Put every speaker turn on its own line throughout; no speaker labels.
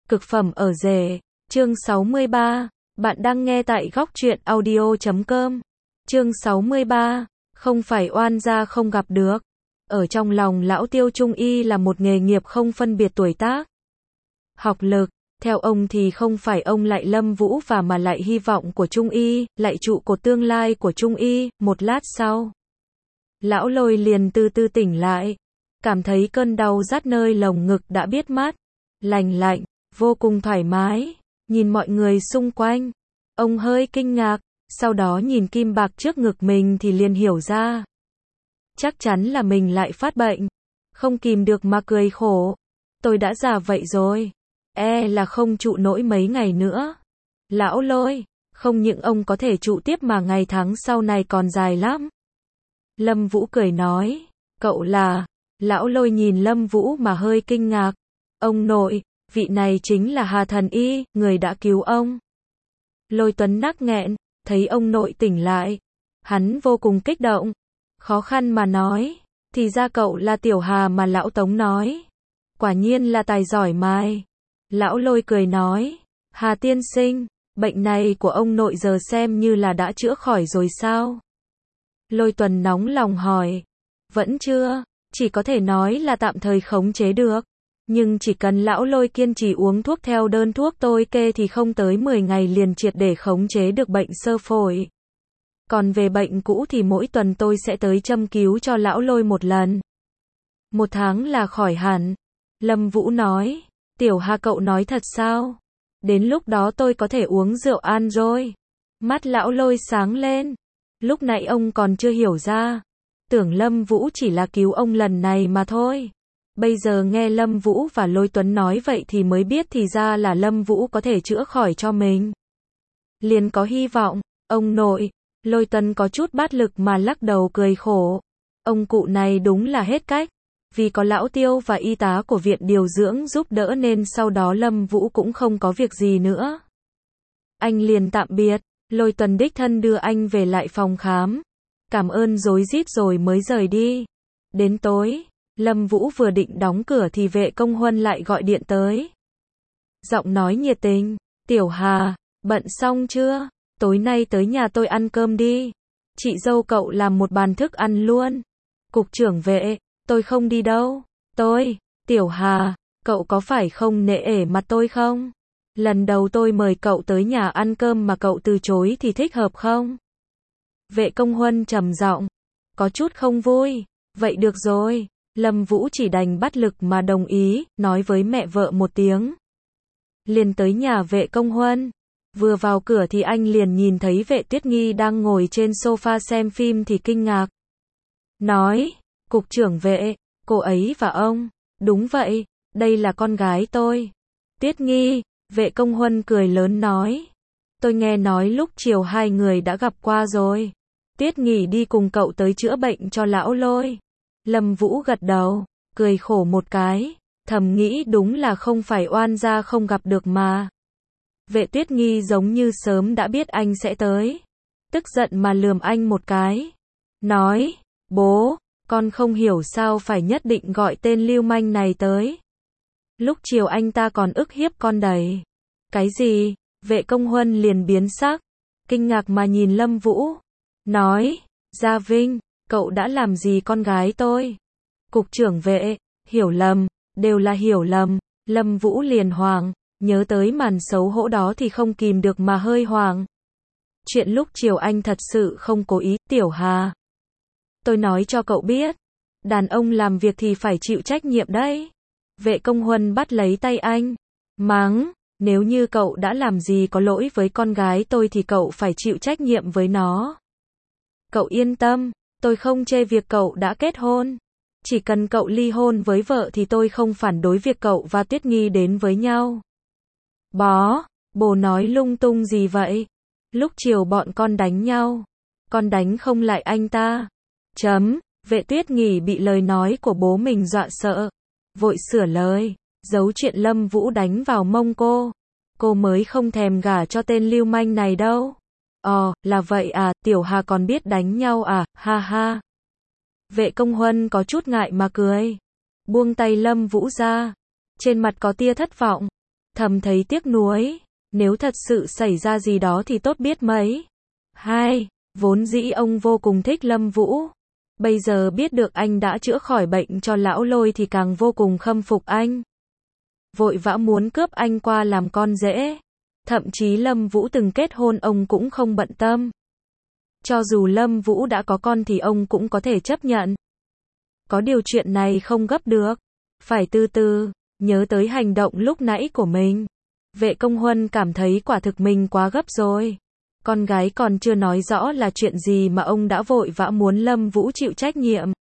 Cực phẩm ở rể, chương 63, bạn đang nghe tại góc truyện audio.com. Chương 63, không phải oan gia không gặp được. Ở trong lòng lão Tiêu Trung y là một nghề nghiệp không phân biệt tuổi tác, học lực. Theo ông thì không phải ông lại Lâm Vũ và mà lại hy vọng của Trung y, lại trụ cột tương lai của Trung y. Một lát sau, lão Lôi liền từ từ tỉnh lại, cảm thấy cơn đau rát nơi lồng ngực đã biết mát, lành lạnh, vô cùng thoải mái. Nhìn mọi người xung quanh, ông hơi kinh ngạc, sau đó nhìn kim bạc trước ngực mình thì liền hiểu ra. Chắc chắn là mình lại phát bệnh, không kìm được mà cười khổ. Tôi đã già vậy rồi, là không trụ nổi mấy ngày nữa. Lão Lôi, không những ông có thể trụ tiếp mà ngày tháng sau này còn dài lắm. Lâm Vũ cười nói, cậu là... Lão Lôi nhìn Lâm Vũ mà hơi kinh ngạc. Ông nội, vị này chính là Hà Thần Y, người đã cứu ông. Lôi Tuấn nắc nghẹn, thấy ông nội tỉnh lại. Hắn vô cùng kích động, khó khăn mà nói, thì ra cậu là Tiểu Hà mà lão Tống nói. Quả nhiên là tài giỏi mai. Lão Lôi cười nói, Hà tiên sinh, bệnh này của ông nội giờ xem như là đã chữa khỏi rồi sao? Lôi Tuấn nóng lòng hỏi, vẫn chưa, chỉ có thể nói là tạm thời khống chế được. Nhưng chỉ cần lão Lôi kiên trì uống thuốc theo đơn thuốc tôi kê thì không tới 10 ngày liền triệt để khống chế được bệnh xơ phổi. Còn về bệnh cũ thì mỗi tuần tôi sẽ tới châm cứu cho lão Lôi một lần. 1 tháng là khỏi hẳn. Lâm Vũ nói, Tiểu Hà cậu nói thật sao? Đến lúc đó tôi có thể uống rượu an rồi. Mắt lão Lôi sáng lên. Lúc nãy ông còn chưa hiểu ra. Tưởng Lâm Vũ chỉ là cứu ông lần này mà thôi. Bây giờ nghe Lâm Vũ và Lôi Tuấn nói vậy thì mới biết thì ra là Lâm Vũ có thể chữa khỏi cho mình. Liền có hy vọng. Ông nội, Lôi Tuấn có chút bát lực mà lắc đầu cười khổ. Ông cụ này đúng là hết cách. Vì có lão Tiêu và y tá của viện điều dưỡng giúp đỡ nên sau đó Lâm Vũ cũng không có việc gì nữa. Anh liền tạm biệt, Lôi Tuấn đích thân đưa anh về lại phòng khám. Cảm ơn rối rít rồi mới rời đi. Đến tối, Lâm Vũ vừa định đóng cửa thì Vệ Công Huân lại gọi điện tới. Giọng nói nhiệt tình, Tiểu Hà, bận xong chưa? Tối nay tới nhà tôi ăn cơm đi. Chị dâu cậu làm một bàn thức ăn luôn. Cục trưởng Vệ, tôi không đi đâu. Tiểu Hà, cậu có phải không nể mặt tôi không? Lần đầu tôi mời cậu tới nhà ăn cơm mà cậu từ chối thì thích hợp không? Vệ Công Huân trầm giọng, có chút không vui. Vậy được rồi. Lâm Vũ chỉ đành bắt lực mà đồng ý, nói với mẹ vợ một tiếng. Liền tới nhà Vệ Công Huân. Vừa vào cửa thì anh liền nhìn thấy Vệ Tuyết Nghi đang ngồi trên sofa xem phim thì kinh ngạc. Nói, Cục trưởng Vệ, cô ấy và ông. Đúng vậy, đây là con gái tôi. Tuyết Nghi, Vệ Công Huân cười lớn nói. Tôi nghe nói lúc chiều hai người đã gặp qua rồi. Tuyết Nghi đi cùng cậu tới chữa bệnh cho lão Lôi. Lâm Vũ gật đầu, cười khổ một cái, thầm nghĩ đúng là không phải oan gia không gặp được mà. Vệ Tuyết Nghi giống như sớm đã biết anh sẽ tới. Tức giận mà lườm anh một cái. Nói, bố, con không hiểu sao phải nhất định gọi tên lưu manh này tới. Lúc chiều anh ta còn ức hiếp con đấy. Cái gì? Vệ Công Huân liền biến sắc, kinh ngạc mà nhìn Lâm Vũ. Nói, Gia Vinh, cậu đã làm gì con gái tôi? Cục trưởng Vệ, hiểu lầm, đều là hiểu lầm. Lâm Vũ liền hoảng, nhớ tới màn xấu hổ đó thì không kìm được mà hơi hoảng. Chuyện lúc chiều anh thật sự không cố ý. Tiểu Hà, tôi nói cho cậu biết, đàn ông làm việc thì phải chịu trách nhiệm đấy. Vệ Công Huân bắt lấy tay anh, mắng, nếu như cậu đã làm gì có lỗi với con gái tôi thì cậu phải chịu trách nhiệm với nó. Cậu yên tâm, tôi không chê việc cậu đã kết hôn. Chỉ cần cậu ly hôn với vợ thì tôi không phản đối việc cậu và Tuyết Nghi đến với nhau. Bố nói lung tung gì vậy? Lúc chiều bọn con đánh nhau, con đánh không lại anh ta. Vệ Tuyết Nghi bị lời nói của bố mình dọa sợ, vội sửa lời, giấu chuyện Lâm Vũ đánh vào mông cô. Cô mới không thèm gả cho tên lưu manh này đâu. Là vậy à, Tiểu Hà còn biết đánh nhau à, ha ha. Vệ Công Huân có chút ngại mà cười, buông tay Lâm Vũ ra, trên mặt có tia thất vọng. thầm thấy tiếc nuối, nếu thật sự xảy ra gì đó thì tốt biết mấy. 2. Vốn dĩ ông vô cùng thích Lâm Vũ. Bây giờ biết được anh đã chữa khỏi bệnh cho lão Lôi thì càng vô cùng khâm phục anh. Vội vã muốn cướp anh qua làm con rể. Thậm chí Lâm Vũ từng kết hôn ông cũng không bận tâm. Cho dù Lâm Vũ đã có con thì ông cũng có thể chấp nhận. Có điều chuyện này không gấp được. Phải từ từ. Nhớ tới hành động lúc nãy của mình. Vệ Công Huân cảm thấy quả thực mình quá gấp rồi. Con gái còn chưa nói rõ là chuyện gì mà ông đã vội vã muốn Lâm Vũ chịu trách nhiệm.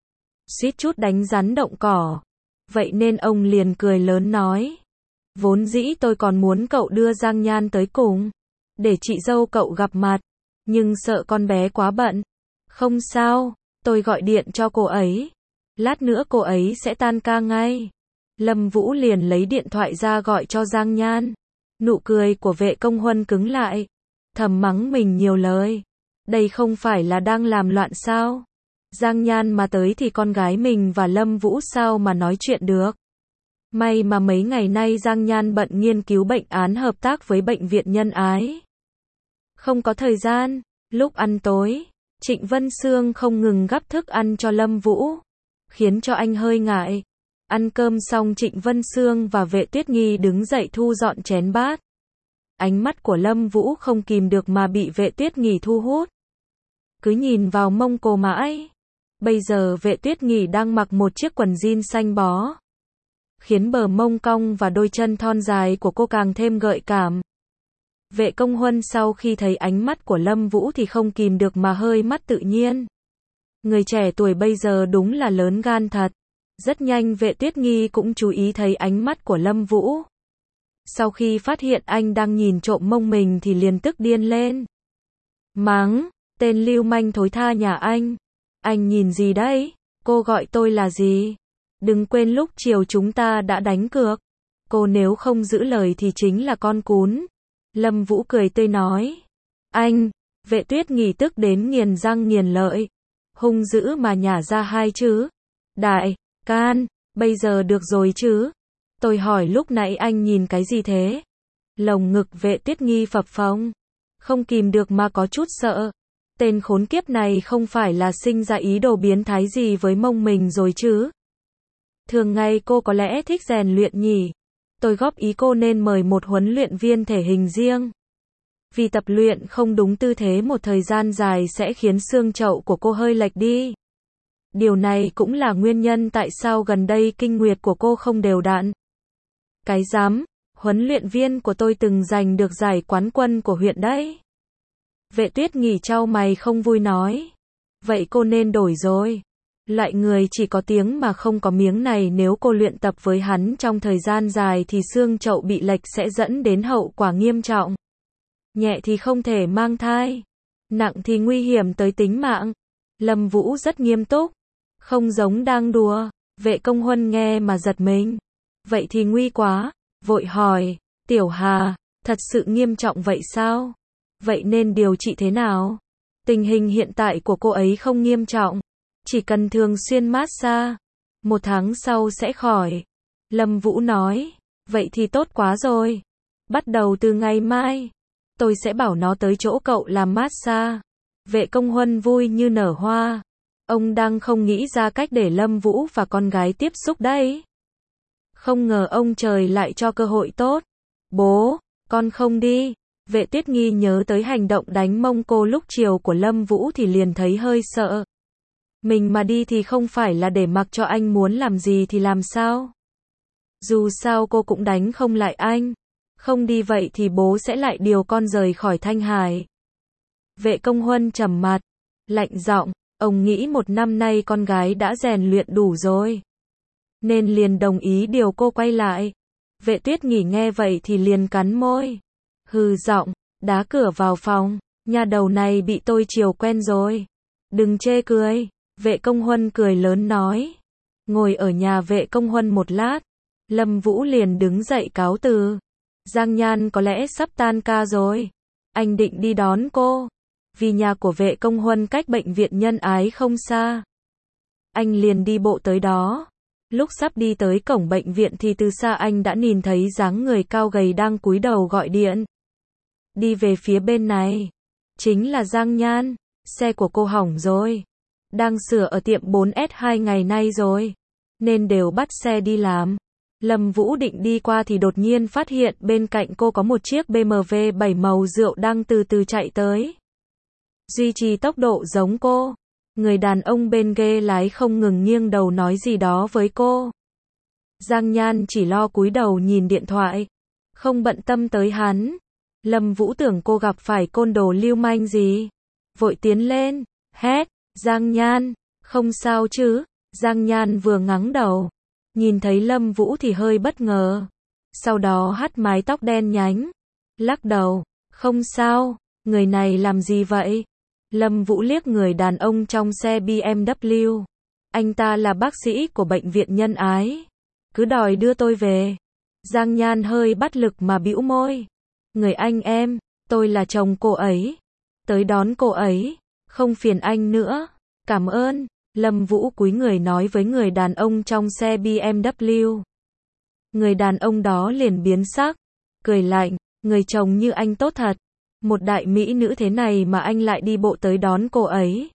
Suýt chút đánh rắn động cỏ. Vậy nên ông liền cười lớn nói. Vốn dĩ tôi còn muốn cậu đưa Giang Nhan tới cùng. Để chị dâu cậu gặp mặt. Nhưng sợ con bé quá bận. Không sao, tôi gọi điện cho cô ấy. Lát nữa cô ấy sẽ tan ca ngay. Lâm Vũ liền lấy điện thoại ra gọi cho Giang Nhan. Nụ cười của Vệ Công Huân cứng lại. Thầm mắng mình nhiều lời. Đây không phải là đang làm loạn sao? Giang Nhan mà tới thì con gái mình và Lâm Vũ sao mà nói chuyện được. May mà mấy ngày nay Giang Nhan bận nghiên cứu bệnh án hợp tác với bệnh viện Nhân Ái. Không có thời gian. Lúc ăn tối, Trịnh Vân Sương không ngừng gắp thức ăn cho Lâm Vũ, khiến cho anh hơi ngại. Ăn cơm xong Trịnh Vân Sương và Vệ Tuyết Nghi đứng dậy thu dọn chén bát. Ánh mắt của Lâm Vũ không kìm được mà bị Vệ Tuyết Nghi thu hút. Cứ nhìn vào mông cô mãi. Bây giờ Vệ Tuyết Nghi đang mặc một chiếc quần jean xanh bó, khiến bờ mông cong và đôi chân thon dài của cô càng thêm gợi cảm. Vệ Công Huân sau khi thấy ánh mắt của Lâm Vũ thì không kìm được mà hơi mắt tự nhiên. Người trẻ tuổi bây giờ đúng là lớn gan thật. Rất nhanh Vệ Tuyết Nghi cũng chú ý thấy ánh mắt của Lâm Vũ. Sau khi phát hiện anh đang nhìn trộm mông mình thì liền tức điên lên. Mắng, tên lưu manh thối tha nhà anh. Anh nhìn gì đấy? Cô gọi tôi là gì? Đừng quên lúc chiều chúng ta đã đánh cược. Cô nếu không giữ lời thì chính là con cún. Lâm Vũ cười tươi nói. Anh, Vệ Tuyết Nghi tức đến nghiền răng nghiền lợi. Hung dữ mà nhả ra hai chữ. Đại, can, bây giờ được rồi chứ? Tôi hỏi lúc nãy anh nhìn cái gì thế? Lồng ngực Vệ Tuyết Nghi phập phồng. Không kìm được mà có chút sợ. Tên khốn kiếp này không phải là sinh ra ý đồ biến thái gì với mông mình rồi chứ? Thường ngày cô có lẽ thích rèn luyện nhỉ? Tôi góp ý cô nên mời một huấn luyện viên thể hình riêng. Vì tập luyện không đúng tư thế một thời gian dài sẽ khiến xương chậu của cô hơi lệch đi. Điều này cũng là nguyên nhân tại sao gần đây kinh nguyệt của cô không đều đặn. Cái dám, huấn luyện viên của tôi từng giành được giải quán quân của huyện đấy. Vệ Tuyết Nghi chau mày không vui nói. Vậy cô nên đổi rồi. Loại người chỉ có tiếng mà không có miếng này nếu cô luyện tập với hắn trong thời gian dài thì xương chậu bị lệch sẽ dẫn đến hậu quả nghiêm trọng. Nhẹ thì không thể mang thai, nặng thì nguy hiểm tới tính mạng. Lâm Vũ rất nghiêm túc, không giống đang đùa. Vệ Công Huân nghe mà giật mình. Vậy thì nguy quá, vội hỏi, Tiểu Hà, thật sự nghiêm trọng vậy sao? Vậy nên điều trị thế nào? Tình hình hiện tại của cô ấy không nghiêm trọng, chỉ cần thường xuyên massage, 1 tháng sau sẽ khỏi. Lâm Vũ nói, vậy thì tốt quá rồi. Bắt đầu từ ngày mai, tôi sẽ bảo nó tới chỗ cậu làm massage. Vệ Công Huân vui như nở hoa. Ông đang không nghĩ ra cách để Lâm Vũ và con gái tiếp xúc đấy. Không ngờ ông trời lại cho cơ hội tốt. Bố, con không đi. Vệ Tuyết Nghi nhớ tới hành động đánh mông cô lúc chiều của Lâm Vũ thì liền thấy hơi sợ. Mình mà đi thì không phải là để mặc cho anh muốn làm gì thì làm sao? Dù sao cô cũng đánh không lại anh. Không đi vậy thì bố sẽ lại điều con rời khỏi Thanh Hải. Vệ Công Huân trầm mặt, lạnh giọng, ông nghĩ 1 năm nay con gái đã rèn luyện đủ rồi, nên liền đồng ý điều cô quay lại. Vệ Tuyết Nghi nghe vậy thì liền cắn môi, hừ giọng, đá cửa vào phòng, nhà đầu này bị tôi chiều quen rồi. Đừng chê cười. Vệ Công Huân cười lớn nói. Ngồi ở nhà Vệ Công Huân một lát, Lâm Vũ liền đứng dậy cáo từ. Giang Nhan có lẽ sắp tan ca rồi. Anh định đi đón cô. Vì nhà của Vệ Công Huân cách bệnh viện Nhân Ái không xa. Anh liền đi bộ tới đó. Lúc sắp đi tới cổng bệnh viện thì từ xa anh đã nhìn thấy dáng người cao gầy đang cúi đầu gọi điện. Đi về phía bên này. Chính là Giang Nhan. Xe của cô hỏng rồi. Đang sửa ở tiệm 4S 2 ngày nay rồi. Nên đều bắt xe đi làm. Lâm Vũ định đi qua thì đột nhiên phát hiện bên cạnh cô có một chiếc BMW 7 màu rượu đang từ từ chạy tới. Duy trì tốc độ giống cô. Người đàn ông bên ghế lái không ngừng nghiêng đầu nói gì đó với cô. Giang Nhan chỉ lo cúi đầu nhìn điện thoại. Không bận tâm tới hắn. Lâm Vũ tưởng cô gặp phải côn đồ lưu manh gì. Vội tiến lên. Hét. Giang Nhan. Không sao chứ. Giang Nhan vừa ngẩng đầu. Nhìn thấy Lâm Vũ thì hơi bất ngờ. Sau đó hất mái tóc đen nhánh. Lắc đầu. Không sao. Người này làm gì vậy? Lâm Vũ liếc người đàn ông trong xe BMW. Anh ta là bác sĩ của bệnh viện Nhân Ái. Cứ đòi đưa tôi về. Giang Nhan hơi bất lực mà bĩu môi. Người anh em, tôi là chồng cô ấy. Tới đón cô ấy. Không phiền anh nữa. Cảm ơn. Lâm Vũ cúi người nói với người đàn ông trong xe BMW. Người đàn ông đó liền biến sắc. Cười lạnh. Người chồng như anh tốt thật. Một đại mỹ nữ thế này mà anh lại đi bộ tới đón cô ấy.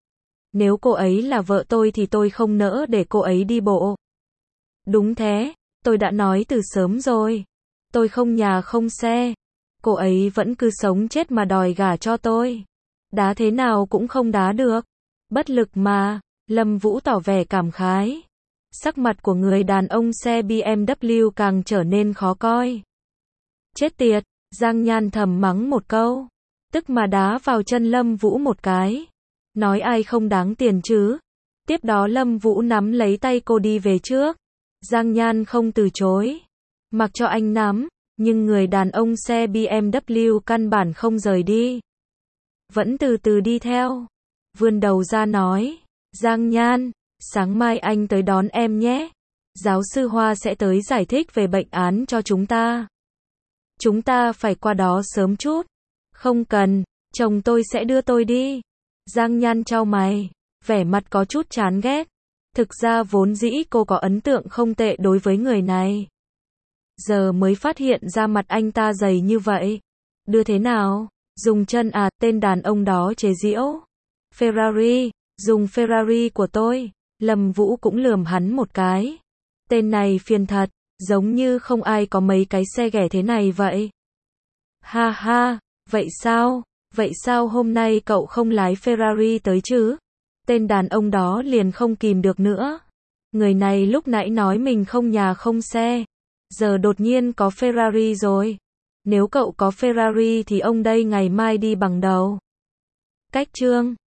Nếu cô ấy là vợ tôi thì tôi không nỡ để cô ấy đi bộ. Đúng thế, tôi đã nói từ sớm rồi. Tôi không nhà không xe. Cô ấy vẫn cứ sống chết mà đòi gả cho tôi. Đá thế nào cũng không đá được. Bất lực mà. Lâm Vũ tỏ vẻ cảm khái. Sắc mặt của người đàn ông xe BMW càng trở nên khó coi. Chết tiệt. Giang Nhan thầm mắng một câu. Tức mà đá vào chân Lâm Vũ một cái. Nói ai không đáng tiền chứ. Tiếp đó Lâm Vũ nắm lấy tay cô đi về trước. Giang Nhan không từ chối. Mặc cho anh nắm. Nhưng người đàn ông xe BMW căn bản không rời đi. Vẫn từ từ đi theo. Vươn đầu ra nói. Giang Nhan, sáng mai anh tới đón em nhé. Giáo sư Hoa sẽ tới giải thích về bệnh án cho chúng ta. Chúng ta phải qua đó sớm chút. Không cần, chồng tôi sẽ đưa tôi đi. Giang Nhan chau mày, vẻ mặt có chút chán ghét. Thực ra vốn dĩ cô có ấn tượng không tệ đối với người này. Giờ mới phát hiện ra mặt anh ta dày như vậy. Đưa thế nào? Dùng chân à, tên đàn ông đó chế giễu. Ferrari, dùng Ferrari của tôi. Lâm Vũ cũng lườm hắn một cái. Tên này phiền thật. Giống như không ai có mấy cái xe ghẻ thế này vậy. Ha ha, vậy sao hôm nay cậu không lái Ferrari tới chứ? Tên đàn ông đó liền không kìm được nữa. Người này lúc nãy nói mình không nhà không xe. Giờ đột nhiên có Ferrari rồi. Nếu cậu có Ferrari thì ông đây ngày mai đi bằng đầu. Cách chương